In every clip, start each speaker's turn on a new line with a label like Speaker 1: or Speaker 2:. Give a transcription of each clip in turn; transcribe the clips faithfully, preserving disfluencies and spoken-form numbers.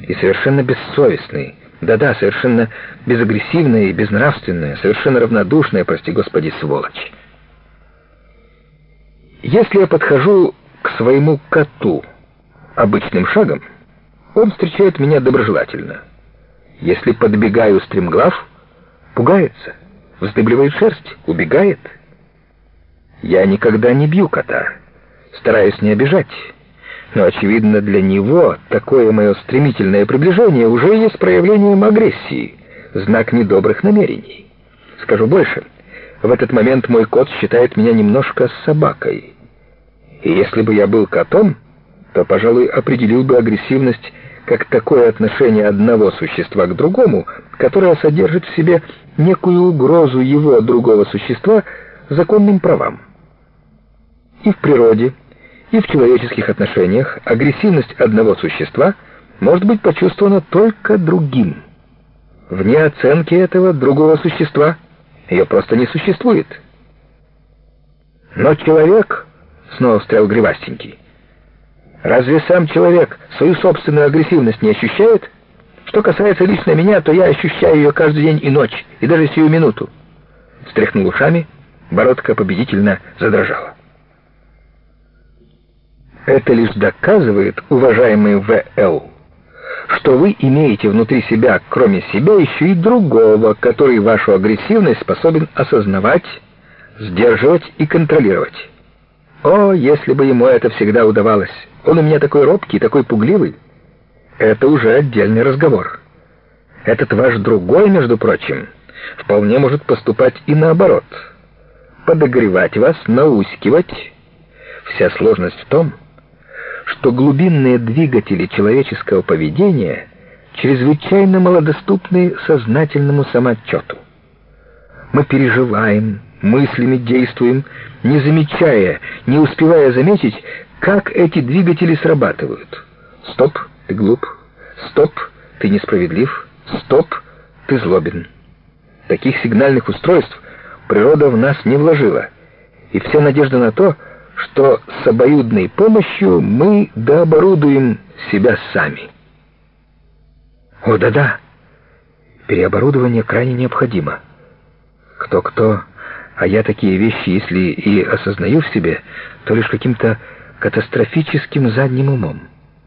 Speaker 1: и совершенно бессовестный. Да-да, совершенно безагрессивная и безнравственная, совершенно равнодушная, прости господи, сволочь. Если я подхожу к своему коту обычным шагом, он встречает меня доброжелательно. Если подбегаю стремглав, пугается, вздыбливает шерсть, убегает. Я никогда не бью кота, стараюсь не обижать. Но, очевидно, для него такое мое стремительное приближение уже есть проявлением агрессии, знак недобрых намерений. Скажу больше, в этот момент мой кот считает меня немножко собакой. И если бы я был котом, то, пожалуй, определил бы агрессивность как такое отношение одного существа к другому, которое содержит в себе некую угрозу его, другого существа, законным правам. И в природе, и в человеческих отношениях агрессивность одного существа может быть почувствована только другим. Вне оценки этого другого существа ее просто не существует. Но человек, снова встрял Гривастенький, разве сам человек свою собственную агрессивность не ощущает? Что касается лично меня, то я ощущаю ее каждый день и ночь, и даже сию минуту. Встряхнул ушами, бородка победительно задрожала. Это лишь доказывает, уважаемый В Л, что вы имеете внутри себя, кроме себя, еще и другого, который вашу агрессивность способен осознавать, сдерживать и контролировать. О, если бы ему это всегда удавалось! Он у меня такой робкий, такой пугливый. Это уже отдельный разговор. Этот ваш другой, между прочим, вполне может поступать и наоборот. Подогревать вас, наускивать. Вся сложность в том, что глубинные двигатели человеческого поведения чрезвычайно малодоступны сознательному самоотчету. Мы переживаем, мыслями действуем, не замечая, не успевая заметить, как эти двигатели срабатывают. Стоп, ты глуп. Стоп, ты несправедлив. Стоп, ты злобен. Таких сигнальных устройств природа в нас не вложила, и вся надежда на то, что с обоюдной помощью мы дооборудуем себя сами. О, да-да, переоборудование крайне необходимо. Кто-кто, а я такие вещи, если и осознаю в себе, то лишь каким-то катастрофическим задним умом.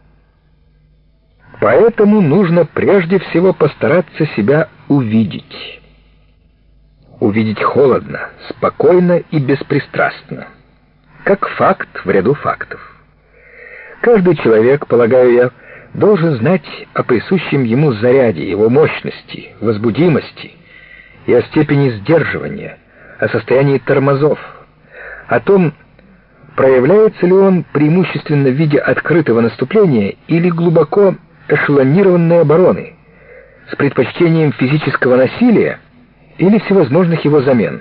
Speaker 1: Поэтому нужно прежде всего постараться себя увидеть. Увидеть холодно, спокойно и беспристрастно, как факт в ряду фактов. Каждый человек, полагаю я, должен знать о присущем ему заряде, его мощности, возбудимости и о степени сдерживания, о состоянии тормозов, о том, проявляется ли он преимущественно в виде открытого наступления или глубоко эшелонированной обороны, с предпочтением физического насилия или всевозможных его замен.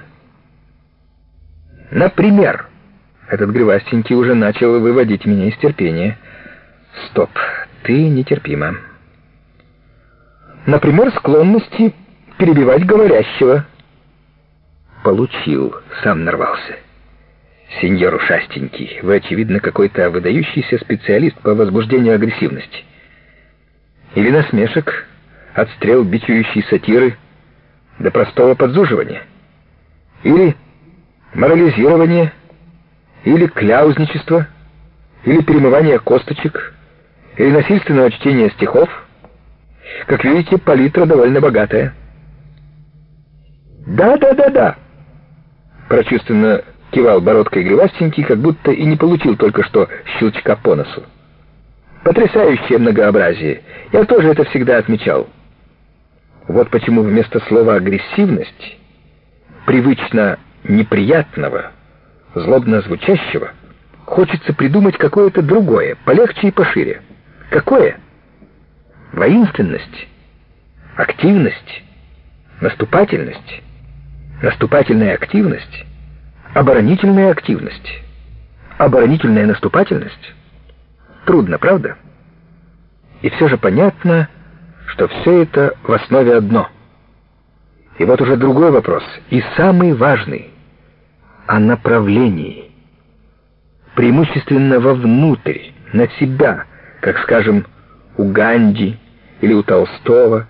Speaker 1: Например, этот Гривастенький уже начал выводить меня из терпения. Стоп, ты нетерпима. Например, склонности перебивать говорящего. Получил, сам нарвался. Сеньор Ушастенький, вы, очевидно, какой-то выдающийся специалист по возбуждению агрессивности. Или насмешек, отстрел бичующей сатиры до простого подзуживания. Или морализирование, или кляузничество, или перемывание косточек, или насильственного чтения стихов. Как видите, палитра довольно богатая. «Да-да-да-да», — прочувственно кивал бородкой Гривастенький, как будто и не получил только что щелчка по носу. «Потрясающее многообразие. Я тоже это всегда отмечал». Вот почему вместо слова «агрессивность», привычно неприятного, злобно звучащего, хочется придумать какое-то другое, полегче и пошире. Какое? Воинственность, активность, наступательность, наступательная активность, оборонительная активность, оборонительная наступательность. Трудно, правда? И все же понятно, что все это в основе одно. И вот уже другой вопрос, и самый важный, о направлении. Преимущественно вовнутрь, на себя, как, скажем, у Ганди или у Толстого,